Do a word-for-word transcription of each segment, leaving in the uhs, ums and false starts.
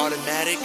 automatic.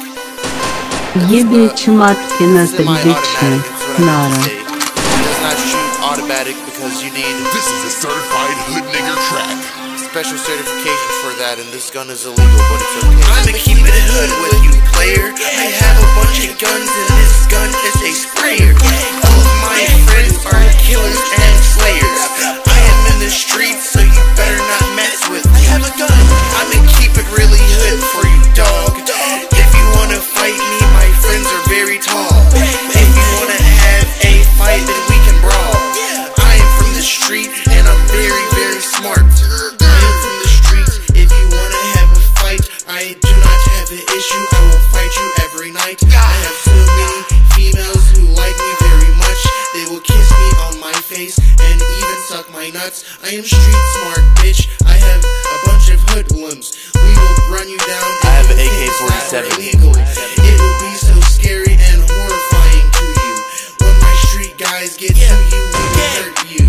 Ебе чматки на тагдиче, Nara. It does not shoot automatic because you need This is a certified hood nigger track. special certification for that, and this gun is illegal, but it's okay. I'ma keep it hood with you, player. I have a bunch of guns, and this gun is a sprayer. All of my friends are killers and slayers. I am in the streets, so you better not mess with me. I have a gun. I'ma keep it really hood for you, dog. If you wanna fight me, my friends are very tall. If you wanna have a fight, then we can brawl. I am from the street, and I'm very, very smart. I am from the streets. If you wanna have a fight, I do not have an issue. I will fight you every night. I have so many females who like me very much. They will kiss me on my face and even suck my nuts. I am street smart, bitch. I have a bunch of hoodlums. We will run you down. I have an A K forty-seven. It will be so scary and horrifying to you. When my street guys get to you, we will hurt you.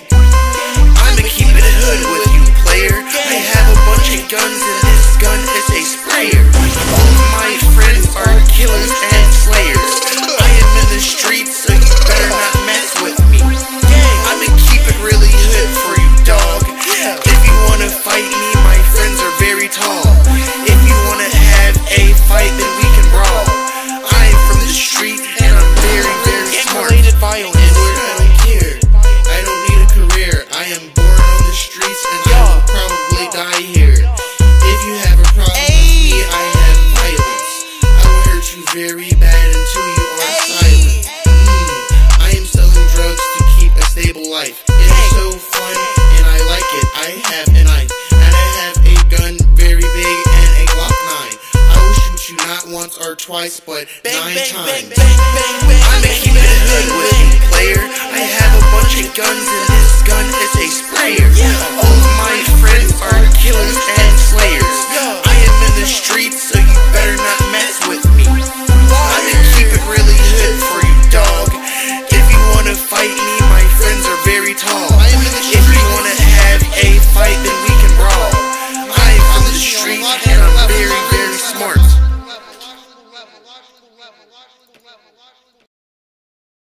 I'ma keep it hood with you, player. I have a bunch of guns, and this gun is a sprayer. All of my friends are killers and slayers. I am in the streets, so you better not mess with me. I'ma keep it really hood for you, dog. If you wanna fight me, my friends are very tall. If you wanna have a fight, then we can brawl. I am from the street, and I'm very, very smart. And I don't care. I don't need a career. I am born on the streets, and I will probably die here. If you have a problem with me, I have violence. I will hurt you very bad until you are silent. Mm, I am selling drugs to keep a stable life. It is so fun, and I like it. I have a knife, and I have a gun very big and a Glock nine. I will shoot you not once or twice, but nine times. I'ma keep it hood with you, player. I have